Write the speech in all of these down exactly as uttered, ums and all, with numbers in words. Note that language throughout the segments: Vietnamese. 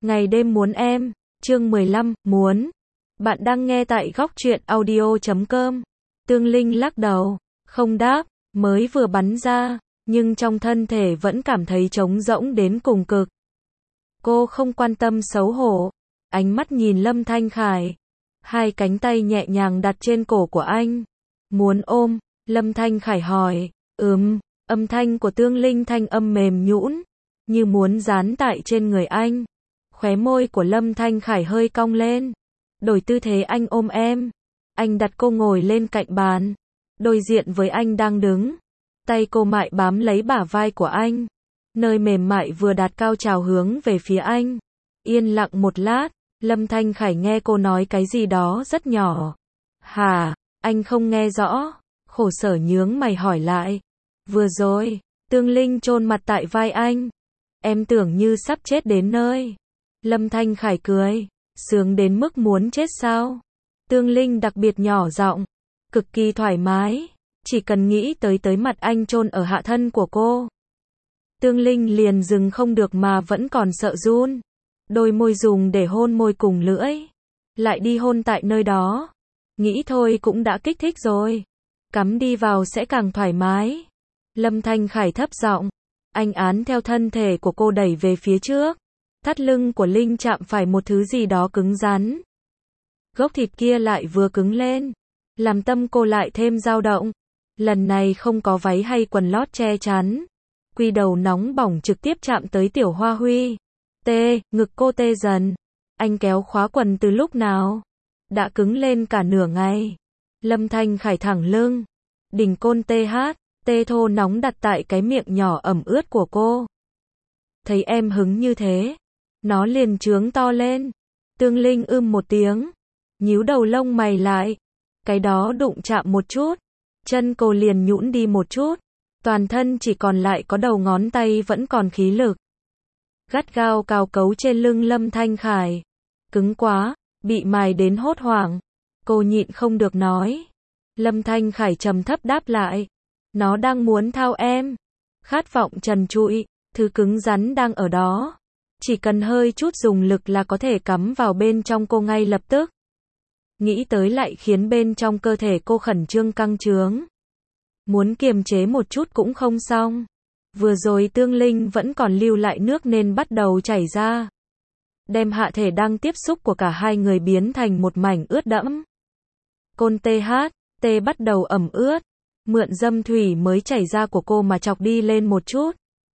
Ngày đêm muốn em, chương mười lăm, muốn. Bạn đang nghe tại góc truyện audio chấm com. Tương Linh lắc đầu, không đáp, mới vừa bắn ra, nhưng trong thân thể vẫn cảm thấy trống rỗng đến cùng cực. Cô không quan tâm xấu hổ, ánh mắt nhìn Lâm Thanh Khải, hai cánh tay nhẹ nhàng đặt trên cổ của anh. Muốn ôm, Lâm Thanh Khải hỏi, ừm, âm thanh của Tương Linh thanh âm mềm nhũn, như muốn dán tại trên người anh. Khóe môi của Lâm Thanh Khải hơi cong lên. Đổi tư thế anh ôm em. Anh đặt cô ngồi lên cạnh bàn. Đối diện với anh đang đứng. Tay cô mại bám lấy bả vai của anh. Nơi mềm mại vừa đạt cao trào hướng về phía anh. Yên lặng một lát, Lâm Thanh Khải nghe cô nói cái gì đó rất nhỏ. Hả, anh không nghe rõ. Khổ sở nhướng mày hỏi lại. Vừa rồi, Tương Linh chôn mặt tại vai anh. Em tưởng như sắp chết đến nơi. Lâm Thanh Khải cười, sướng đến mức muốn chết sao? Tương Linh đặc biệt nhỏ giọng, cực kỳ thoải mái, chỉ cần nghĩ tới tới mặt anh chôn ở hạ thân của cô. Tương Linh liền dừng không được mà vẫn còn sợ run. Đôi môi dùng để hôn môi cùng lưỡi, lại đi hôn tại nơi đó. Nghĩ thôi cũng đã kích thích rồi. Cắm đi vào sẽ càng thoải mái. Lâm Thanh Khải thấp giọng, anh án theo thân thể của cô đẩy về phía trước. Thắt lưng của Linh chạm phải một thứ gì đó cứng rắn. Gốc thịt kia lại vừa cứng lên, làm tâm cô lại thêm dao động. Lần này không có váy hay quần lót che chắn. Quy đầu nóng bỏng trực tiếp chạm tới tiểu hoa huy. Tê, ngực cô tê dần. Anh kéo khóa quần từ lúc nào? Đã cứng lên cả nửa ngày. Lâm Thanh Khải thẳng lưng. Đỉnh côn tê hát, tê thô nóng đặt tại cái miệng nhỏ ẩm ướt của cô. Thấy em hứng như thế, nó liền trướng to lên. Tương Linh ưm một tiếng, nhíu đầu lông mày lại. Cái đó đụng chạm một chút, chân cô liền nhũn đi một chút. Toàn thân chỉ còn lại có đầu ngón tay vẫn còn khí lực. Gắt gao cào cấu trên lưng Lâm Thanh Khải. Cứng quá, bị mài đến hốt hoảng. Cô nhịn không được nói. Lâm Thanh Khải trầm thấp đáp lại. Nó đang muốn thao em. Khát vọng trần trụi, thứ cứng rắn đang ở đó. Chỉ cần hơi chút dùng lực là có thể cắm vào bên trong cô ngay lập tức. Nghĩ tới lại khiến bên trong cơ thể cô khẩn trương căng trướng. Muốn kiềm chế một chút cũng không xong. Vừa rồi Tương Linh vẫn còn lưu lại nước nên bắt đầu chảy ra. Đem hạ thể đang tiếp xúc của cả hai người biến thành một mảnh ướt đẫm. Côn tê hát, tê bắt đầu ẩm ướt. Mượn dâm thủy mới chảy ra của cô mà chọc đi lên một chút.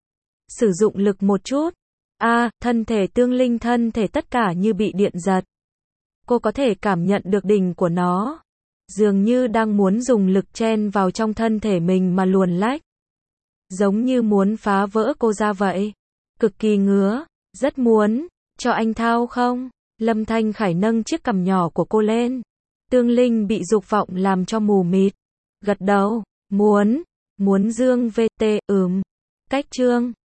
Sử dụng lực một chút. A, à, thân thể Tương Linh thân thể tất cả như bị điện giật. Cô có thể cảm nhận được đỉnh của nó. Dường như đang muốn dùng lực chen vào trong thân thể mình mà luồn lách. Giống như muốn phá vỡ cô ra vậy. Cực kỳ ngứa, rất muốn, cho anh thao không? Lâm Thanh Khải nâng chiếc cằm nhỏ của cô lên. Tương Linh bị dục vọng làm cho mù mịt. Gật đầu, muốn, muốn dương vê tê, ừm. Cách chương